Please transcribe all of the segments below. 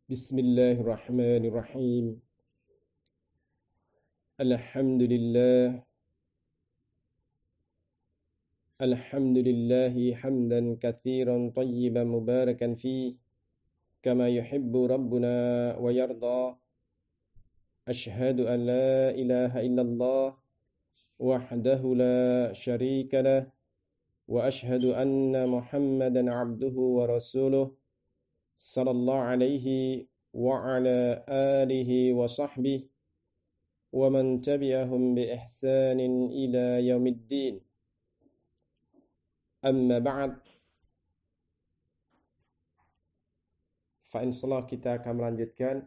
Bismillahirrahmanirrahim. Alhamdulillah. Alhamdulillahi hamdan katsiran tayyiban mubarakan fi kama yuhibbu rabbuna wa yarda. Ashhadu an la ilaha illallah wahdahu la syarika lah wa ashhadu anna Muhammadan abduhu wa rasuluh sallallahu alaihi wa ala alihi wa sahbihi wa man tabi'ahum bi ihsanin ila yaumiddin. Amma ba'd. Fa insyaallah kita akan melanjutkan.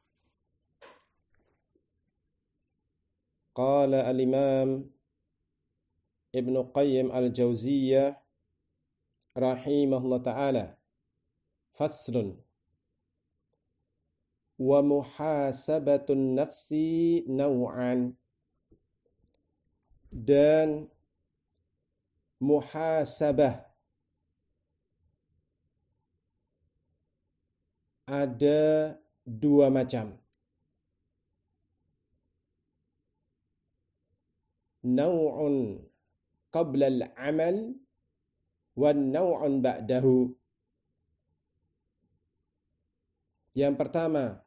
Qala al-Imam Ibnu Qayyim al-Jauziyah rahimahullah ta'ala, faslun wa muhasabatun nafsi naw'an. Dan muhasabah ada dua macam. Naw'un qabla al-amal wa naw'un ba'dahu. Yang pertama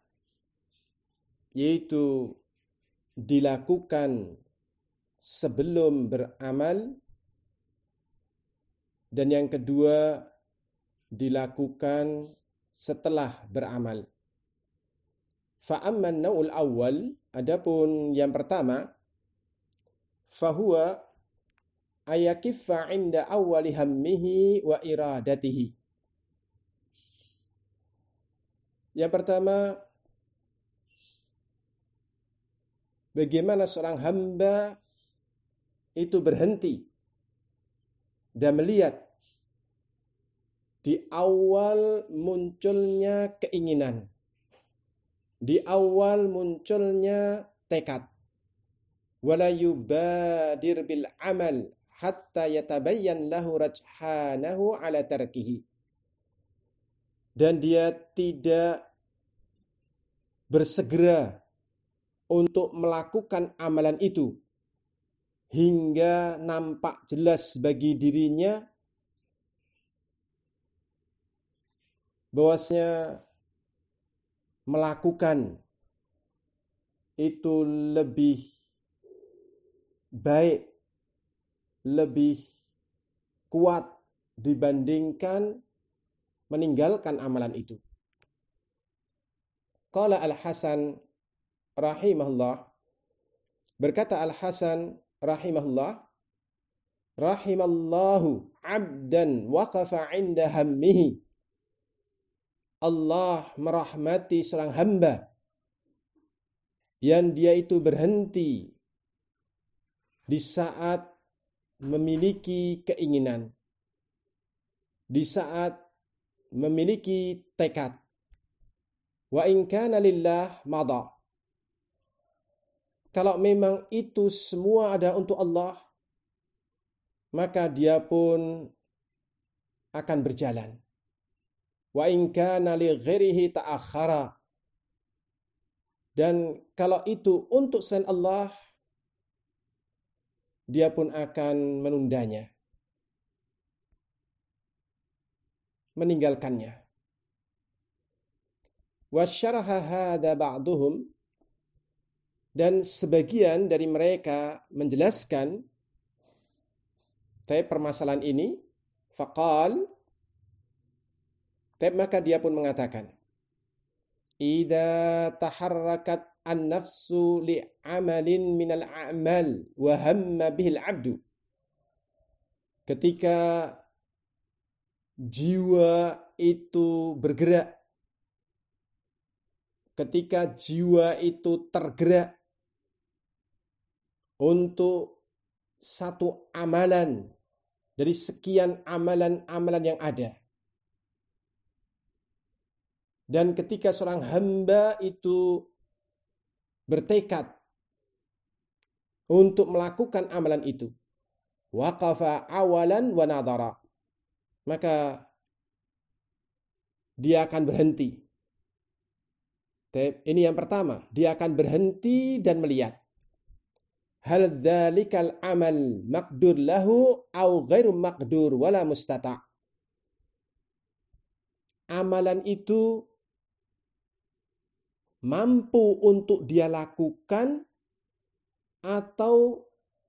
yaitu dilakukan sebelum beramal, dan yang kedua dilakukan setelah beramal. Fa'amman naw'ul awal, adapun yang pertama, fahuwa ayakiffa 'inda awwali hammihi wa iradatihi. Yang pertama, bagaimana seorang hamba itu berhenti dan melihat di awal munculnya keinginan, di awal munculnya tekad. Wala yubadir bil amal hatta yatabayyan lahu rajhanahu ala tarkihi. Dan dia tidak bersegera untuk melakukan amalan itu hingga nampak jelas bagi dirinya bahwasanya melakukan itu lebih baik, lebih kuat dibandingkan meninggalkan amalan itu. Qala Al-Hasan rahimahullah, berkata Al-Hasan rahimahullah, rahimallahu 'abdan waqafa 'inda hammihi. Allah merahmati seorang hamba yang dia itu berhenti di saat memiliki keinginan, di saat memiliki tekad. Wa in kana lillah madha. Kalau memang itu semua ada untuk Allah, maka dia pun akan berjalan. Wa in kana li ghairihi ta'akhkhara. Dan kalau itu untuk selain Allah, dia pun akan menundanya, meninggalkannya. Wa syaraha hadza ba'duhum, dan sebagian dari mereka menjelaskan permasalahan ini. Faqal, maka dia pun mengatakan, idza taharrakat an-nafsu li'amalin minal a'mal wa hamma bihil 'abdu. Ketika jiwa itu bergerak, ketika jiwa itu tergerak untuk satu amalan dari sekian amalan-amalan yang ada, dan ketika seorang hamba itu bertekad untuk melakukan amalan itu, waqafa awalan wa nadara, maka dia akan berhenti Ini yang pertama, dia akan berhenti dan melihat. Hal dzalikal amal maqdur lahu au ghairu maqdur wala mustata'. Amalan itu mampu untuk dia lakukan atau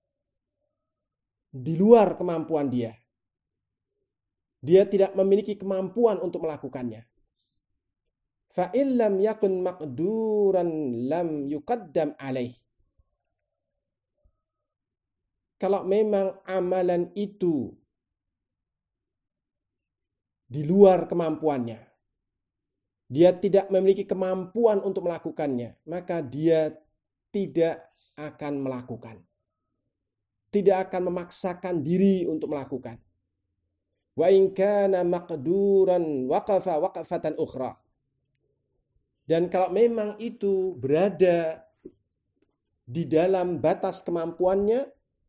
di luar kemampuan dia. Dia tidak memiliki kemampuan untuk melakukannya. Fa in lam yakun maqduran lam yuqaddam alaih. Kalau memang amalan itu di luar kemampuannya, dia tidak memiliki kemampuan untuk melakukannya, maka dia tidak akan melakukan. Tidak akan memaksakan diri untuk melakukan. Wa in kana maqduran waqafa waqfatan ukhra. Dan kalau memang itu berada di dalam batas kemampuannya,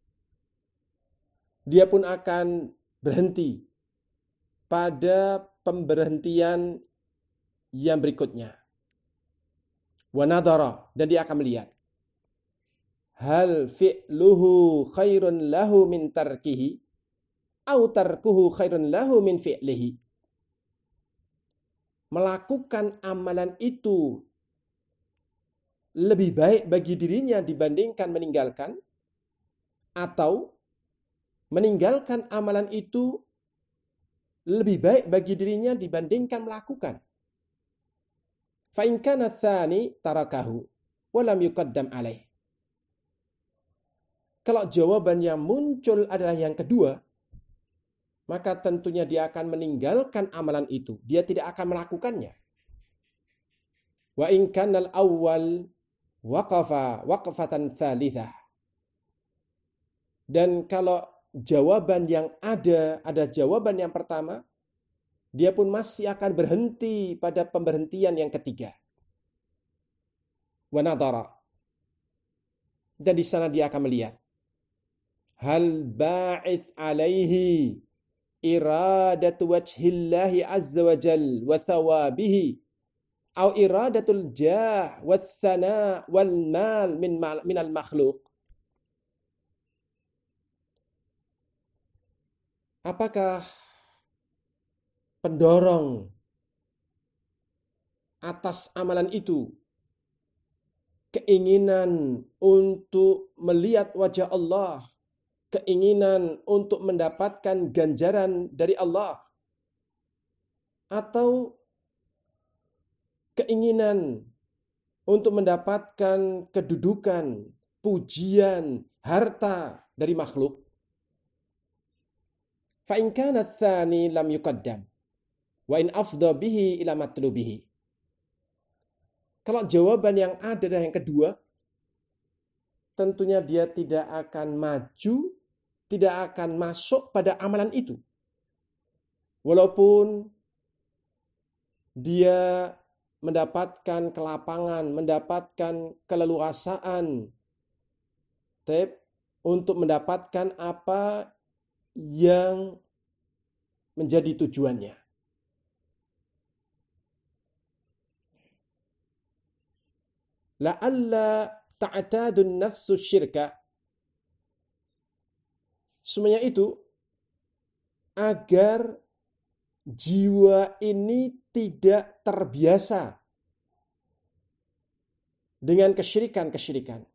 dia pun akan berhenti pada pemberhentian yang berikutnya. Wa nadara, dan dia akan melihat. Hal fi'luhu khairun lahu min tarkihi, au tarkuhu khairun lahu min fi'lihi. Melakukan amalan itu lebih baik bagi dirinya dibandingkan meninggalkan, atau meninggalkan amalan itu lebih baik bagi dirinya dibandingkan melakukan. Fa in kana tsani tarakahu wa lam yuqaddam alaih. Kalau jawaban yang muncul adalah yang kedua, maka tentunya dia akan meninggalkan amalan itu. Dia tidak akan melakukannya. Wa in kana al-awwal waqafa waqfatan tsalitsah. Dan kalau jawaban yang ada jawaban yang pertama, dia pun masih akan berhenti pada pemberhentian yang ketiga. Wa nadara. Dan di sana dia akan melihat. Hal ba'ith alaihi iradatu wajhillahi azza wa jal wa thawabihi au iradatul jah wa thana wal mal minal makhluk. Apakah pendorong atas amalan itu keinginan untuk melihat wajah Allah, keinginan untuk mendapatkan ganjaran dari Allah, atau keinginan untuk mendapatkan kedudukan, pujian, harta dari makhluk? Fa in kana tsani lam yuqaddam wa in afdha bihi ila matlubihi. Kalau jawaban yang ada dan yang kedua, tentunya dia tidak akan maju, tidak akan masuk pada amalan itu. Walaupun dia mendapatkan kelapangan, mendapatkan keleluasaan untuk mendapatkan apa yang menjadi tujuannya. La'alla ta'tadun nafsu syirka. Semuanya itu agar jiwa ini tidak terbiasa dengan kesyirikan-kesyirikan.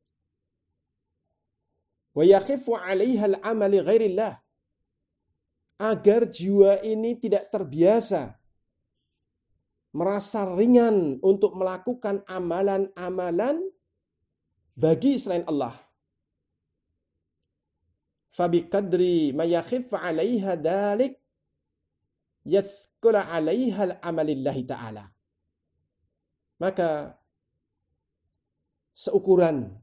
Wa yakhifu 'alaiha al-'amal li ghairillah. Agar jiwa ini tidak terbiasa merasa ringan untuk melakukan amalan-amalan bagi selain Allah. Fabiqadri ma yakhif 'alaiha dalik yaskula 'alaiha al-amalillahi ta'ala. Maka seukuran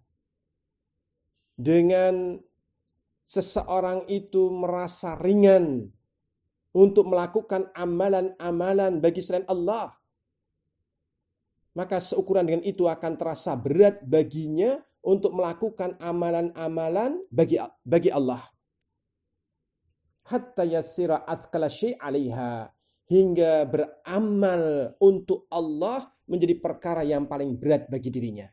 dengan seseorang itu merasa ringan untuk melakukan amalan-amalan bagi selain Allah, maka seukuran dengan itu akan terasa berat baginya untuk melakukan amalan-amalan bagi Allah. Hatta yassira athqala syai' 'alaiha, hingga beramal untuk Allah menjadi perkara yang paling berat bagi dirinya.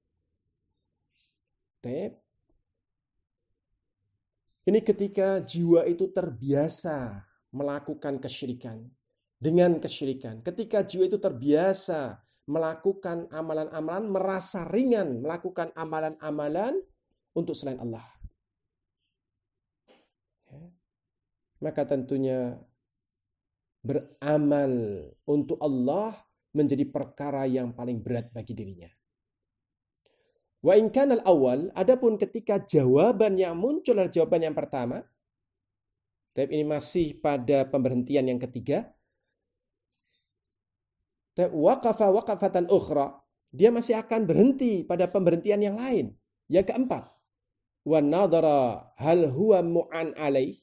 Ini ketika jiwa itu terbiasa melakukan kesyirikan. Dengan kesyirikan. Ketika jiwa itu terbiasa melakukan amalan-amalan, merasa ringan melakukan amalan-amalan untuk selain Allah. Maka tentunya beramal untuk Allah menjadi perkara yang paling berat bagi dirinya. Wa in kana al-awwal, adapun ketika jawaban yang muncul adalah jawaban yang pertama, tapi ini masih pada pemberhentian yang ketiga, waqafa waqafatan ukhra, dia masih akan berhenti pada pemberhentian yang lain. Yang keempat, wa nadhara hal huwa mu'an alaih,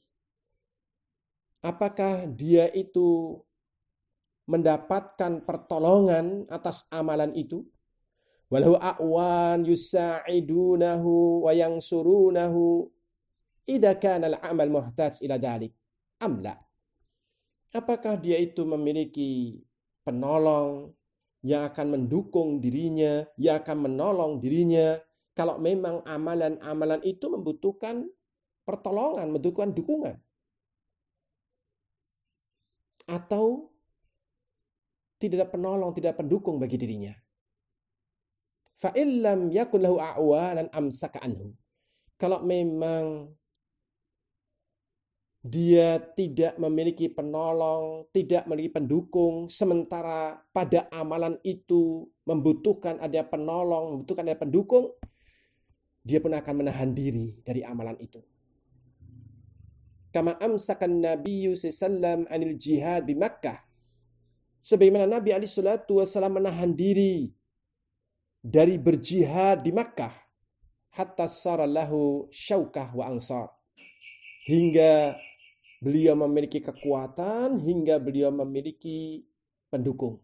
apakah dia itu mendapatkan pertolongan atas amalan itu? Walahu a'wan yusa'idunahu wa yansurunahu idza kana al-amal muhtaj ila dalik am la. Apakah dia itu memiliki penolong yang akan mendukung dirinya, yang akan menolong dirinya kalau memang amalan-amalan itu membutuhkan pertolongan, membutuhkan dukungan? Atau tidak ada penolong, tidak ada pendukung bagi dirinya? Fa illam yakun lahu a'wanan amsaka anhu. Kalau memang dia tidak memiliki penolong, tidak memiliki pendukung, sementara pada amalan itu membutuhkan ada penolong, membutuhkan ada pendukung, dia pun akan menahan diri dari amalan itu. Kama amsakan Nabiyyu sallallahu anil jihad di Makkah. Sebagaimana Nabi alaihi salatu wasallam menahan diri dari berjihad di Makkah, hatta saralahu syaukah wa ansar, hingga beliau memiliki kekuatan, hingga beliau memiliki pendukung.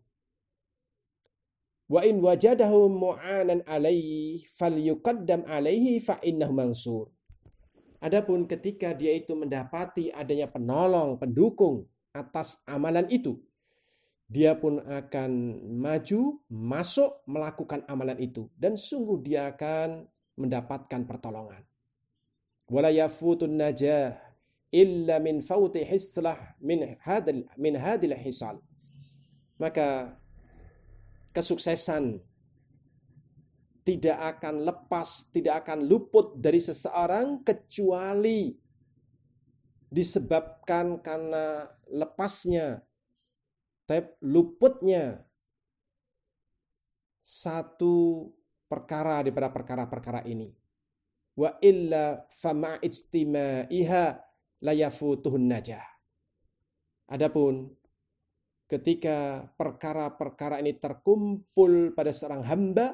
Wa in wajadahu mu'anan alaihi falyuqaddam alaihi fa innahu mansur. Adapun ketika dia itu mendapati adanya penolong, pendukung atas amalan itu, dia pun akan maju, masuk, melakukan amalan itu. Dan sungguh dia akan mendapatkan pertolongan. Wala yafutun najah illa min fauti hislah min hadil hisal. Maka kesuksesan tidak akan lepas, tidak akan luput dari seseorang kecuali disebabkan karena lepasnya, luputnya satu perkara daripada perkara-perkara ini. Wa illa fama ijtimaiha la yafutuhun najah. Adapun ketika perkara-perkara ini terkumpul pada seorang hamba,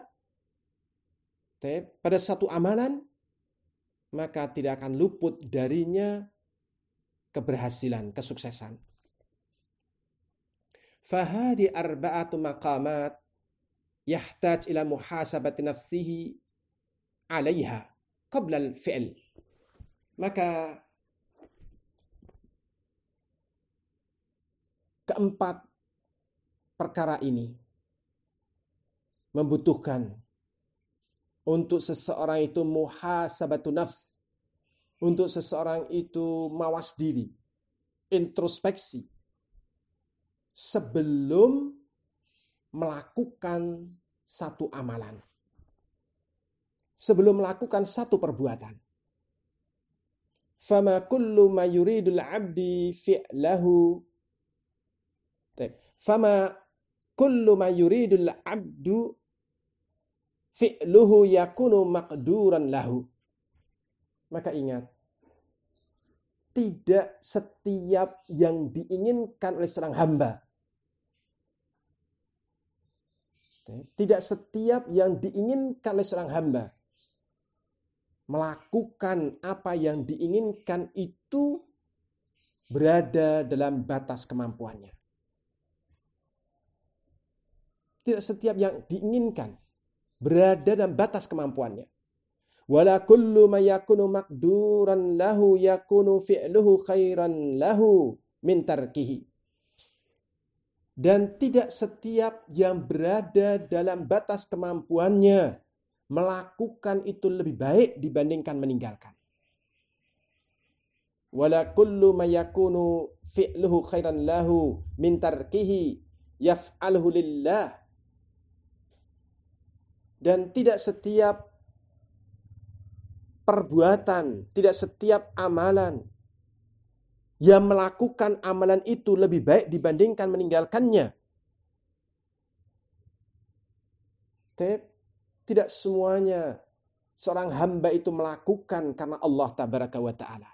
pada satu amalan, maka tidak akan luput darinya keberhasilan, kesuksesan. Fahadi arba'atu maqamat yahtaj ila muhasabati nafsihi 'alaiha qabla al-fi'l. Maka keempat perkara ini membutuhkan untuk seseorang itu muhasabatu nafs, untuk seseorang itu mawas diri, introspeksi, sebelum melakukan satu amalan, sebelum melakukan satu perbuatan. Fama kullu ma yuridul 'abdi fi'lahu, fama kullu ma yuridul 'abdu fi'luhu yakunu maqduran lahu. Maka ingat, tidak setiap yang diinginkan oleh seorang hamba, tidak setiap yang diinginkan oleh seorang hamba melakukan apa yang diinginkan itu berada dalam batas kemampuannya. Tidak setiap yang diinginkan berada dalam batas kemampuannya. Wala kullu ma yakunu maqduran lahu yakunu fi'luhu khairan lahu min tarkihi. Dan tidak setiap yang berada dalam batas kemampuannya melakukan itu lebih baik dibandingkan meninggalkan. Wala kullu ma yakunu fi'luhu khairan lahu min tarkihi yaf'aluhu lillah. Dan tidak setiap perbuatan, tidak setiap amalan yang melakukan amalan itu lebih baik dibandingkan meninggalkannya. Tidak semuanya seorang hamba itu melakukan karena Allah tabaraka wa ta'ala.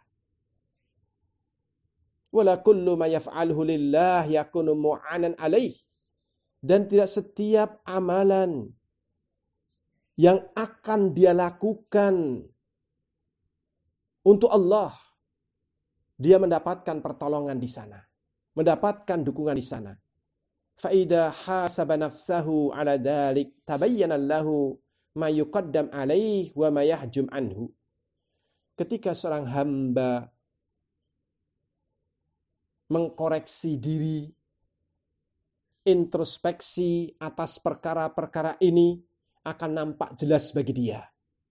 Wala kullu ma yaf'aluhu lillah yakunu mu'anan alaih. Dan tidak setiap amalan yang akan dia lakukan untuk Allah, dia mendapatkan pertolongan di sana, mendapatkan dukungan di sana. Faida hasaba nafsahu ala dalik tabayyana lahu ma yuqaddam alaih wa ma yahjum anhu. Ketika seorang hamba mengkoreksi diri, introspeksi atas perkara-perkara ini, akan nampak jelas bagi dia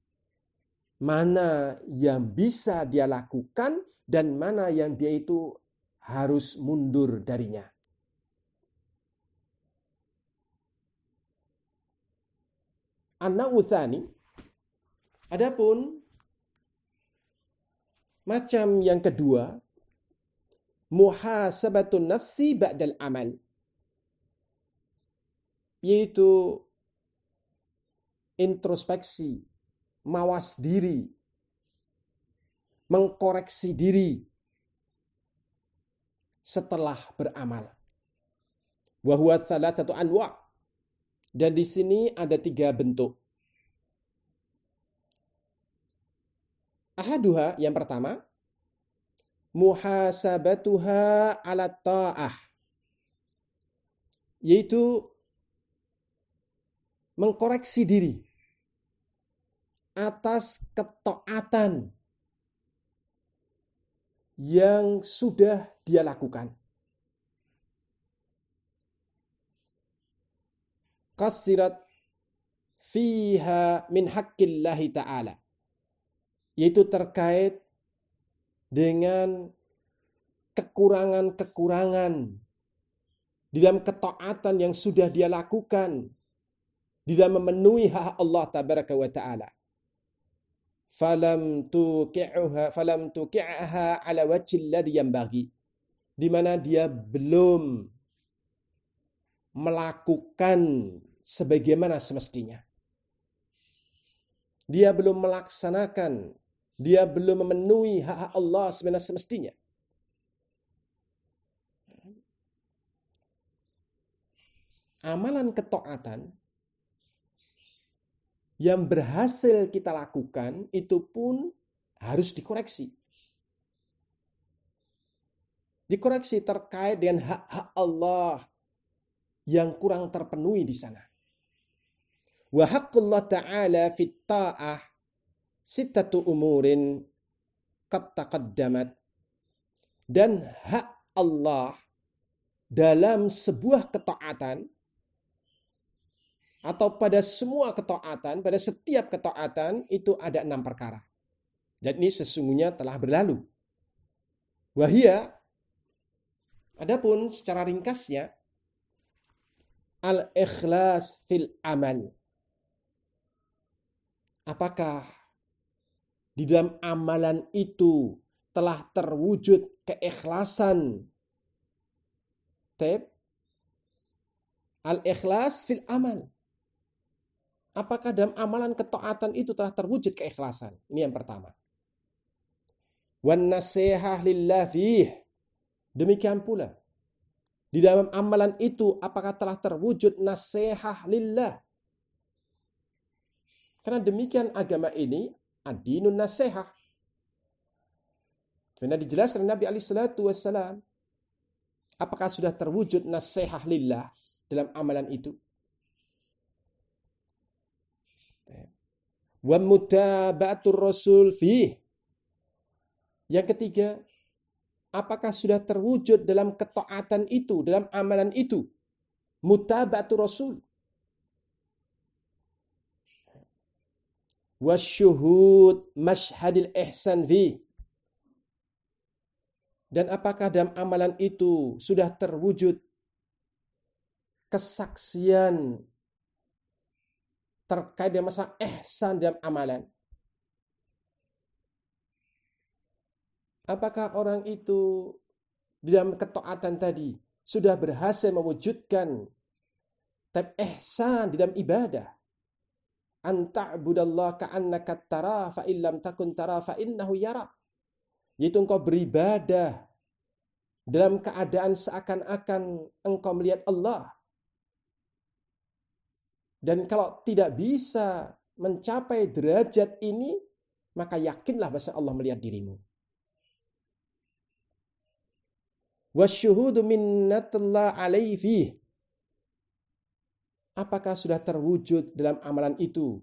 mana yang bisa dia lakukan dan mana yang dia itu harus mundur darinya. An-naw'utsani, adapun macam yang kedua, muhasabatun nafsi ba'dal amal, yaitu introspeksi, mawas diri, mengkoreksi diri setelah beramal. Wa huwa thalathatu anwa'. Dan di sini ada 3 bentuk. Ahaduha, yang pertama, muhasabatuha ala ta'ah, yaitu mengkoreksi diri atas ketaatan yang sudah dia lakukan. Qasirat fiha min haqqillahi ta'ala, yaitu terkait dengan kekurangan-kekurangan di dalam ketaatan yang sudah dia lakukan di dalam memenuhi hak Allah tabaraka wa ta'ala. Falam tuqi'aha ala wajhil ladzi yanbaghi, di mana dia belum melakukan sebagaimana semestinya. Dia belum melaksanakan, dia belum memenuhi hak Allah sebagaimana semestinya. Amalan ketaatan yang berhasil kita lakukan itu pun harus dikoreksi. Dikoreksi terkait dengan hak-hak Allah yang kurang terpenuhi di sana. Wa haqqullah ta'ala fit ta'ah sittatu umurin qad taqaddamat. Dan hak Allah dalam sebuah ketaatan atau pada semua ketaatan, pada setiap ketaatan itu ada 6 perkara. Dan ini sesungguhnya telah berlalu. Wahia, adapun secara ringkasnya, al-ikhlas fil amal. Apakah di dalam amalan itu telah terwujud keikhlasan? Al-ikhlas fil amal. Apakah dalam amalan ketaatan itu telah terwujud keikhlasan? Ini yang pertama. Wan nasihah lillah fih. Demikian pula, di dalam amalan itu apakah telah terwujud nasihah lillah? Karena demikian agama ini ad-dinun nasihah. Karena dijelaskan Nabi alaihi salatu wassalam, apakah sudah terwujud nasihah lillah dalam amalan itu? Wa mutaba'atur rasul fih. Yang ketiga, apakah sudah terwujud dalam ketaatan itu, dalam amalan itu, mutaba'atu Rasul. Wasyuhud mashhadil ihsan fi. Dan apakah dalam amalan itu sudah terwujud kesaksian terkait dengan masalah ihsan dalam amalan? Apakah orang itu di dalam ketaatan tadi sudah berhasil mewujudkan tab ihsan di dalam ibadah? Anta'budallah ka'annaka tara fa illam takun tara fa innahu yara. Yaitu engkau beribadah dalam keadaan seakan-akan engkau melihat Allah. Dan kalau tidak bisa mencapai derajat ini, maka yakinlah bahwa Allah melihat dirimu. Wasyuhudu minnatullah alaihi fih. Apakah sudah terwujud dalam amalan itu?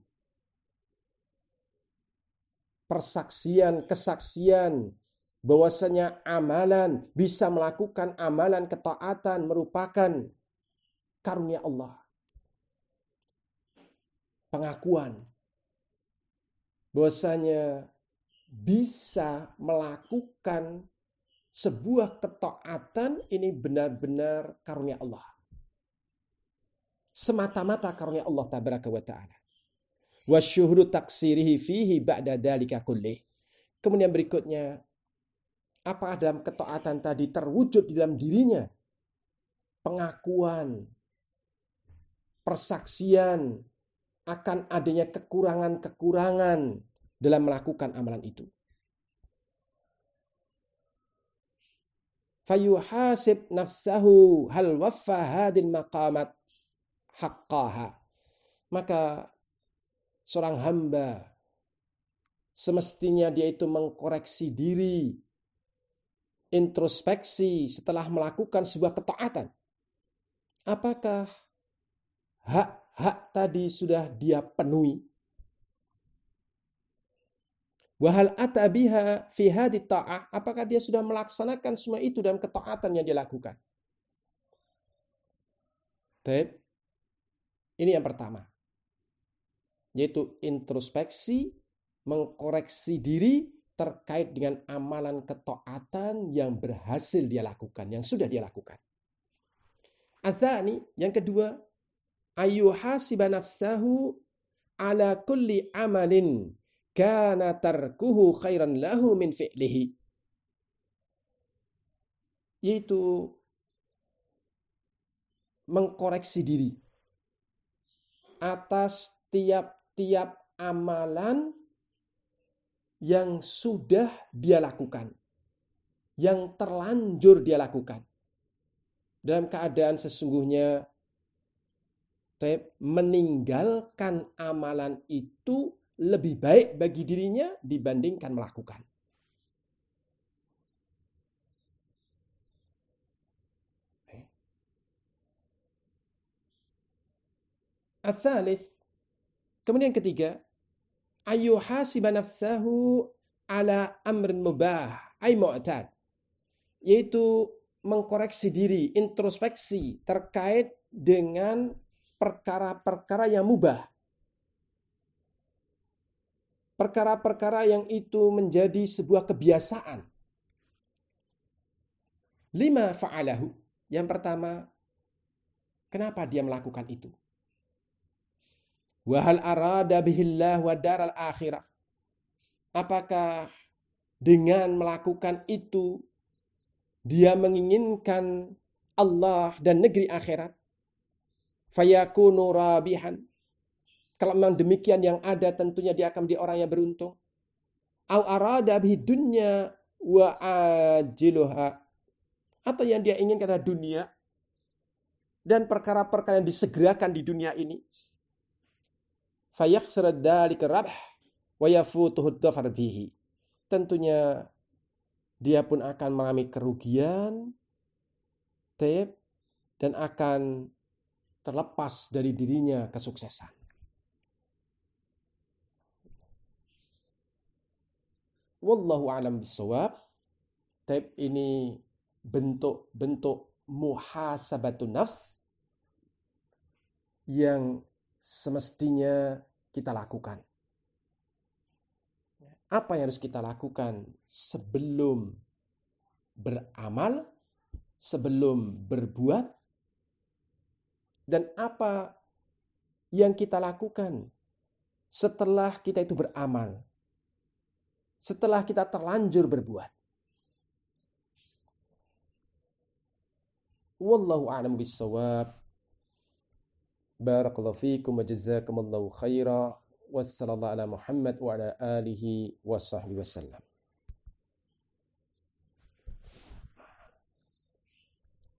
Persaksian, kesaksian bahwasanya amalan, bisa melakukan amalan ketaatan merupakan karunia Allah. Pengakuan bahwasanya bisa melakukan sebuah ketaatan ini benar-benar karunia Allah. Semata-mata karunia Allah tabaraka wa ta'ala. Wasyuhdu taksirihi fihi ba'da dalika kullih. Kemudian berikutnya, apa dalam ketaatan tadi terwujud di dalam dirinya? Pengakuan, persaksian akan adanya kekurangan-kekurangan dalam melakukan amalan itu. Fayuhasib nafsahu hal waffa hadil maqamat haqqaha. Maka seorang hamba semestinya dia itu mengkoreksi diri, introspeksi setelah melakukan sebuah ketaatan. Apakah hak-hak tadi sudah dia penuhi? Wahal atabiha fi hadhi ta'ah, apakah dia sudah melaksanakan semua itu dalam ketaatan yang dia lakukan? Baik. Ini yang pertama, yaitu introspeksi, mengkoreksi diri terkait dengan amalan ketaatan yang berhasil dia lakukan, yang sudah dia lakukan. Azani, yang kedua, ayyuhasiba nafsahu ala kulli amalin kana tarkuhu khairan lahu min fi'lihi. Yaitu mengkoreksi diri atas tiap-tiap amalan yang sudah dia lakukan, yang terlanjur dia lakukan, dalam keadaan sesungguhnya meninggalkan amalan itu lebih baik bagi dirinya dibandingkan melakukan. Ats-tsalits, kemudian ketiga, ayyuhasiba nafsahu ala amrin mubah ay mu'tad, yaitu mengkoreksi diri, introspeksi terkait dengan perkara-perkara yang mubah. Perkara-perkara yang itu menjadi sebuah kebiasaan. Lima fa'alahu. Yang pertama, kenapa dia melakukan itu? Wa hal arada bihillah wa daral akhirah. Apakah dengan melakukan itu dia menginginkan Allah dan negeri akhirat? Fayakunu rabihan. Kalau memang demikian yang ada, tentunya dia akan menjadi orang yang beruntung. Au arada bihi dunya wa ajiluha. Atau yang dia inginkan adalah dunia dan perkara-perkara yang disegerakan di dunia ini. Fayakhsirad dzalika rabh wa yafutuhu dhafar bihi. Tentunya dia pun akan mengalami kerugian dan akan terlepas dari dirinya kesuksesan. Wallahu a'lam bishawab. Ini bentuk-bentuk muhasabatun nafs, yang semestinya kita lakukan. Apa yang harus kita lakukan sebelum beramal, sebelum berbuat, dan apa yang kita lakukan setelah kita itu beramal, setelah kita terlanjur berbuat. Wallahu a'lam bissawab. Barakallahu fiikum wa jazakumullahu khaira. Wassallallahu ala Muhammad wa ala alihi wa sahbihi wasallam.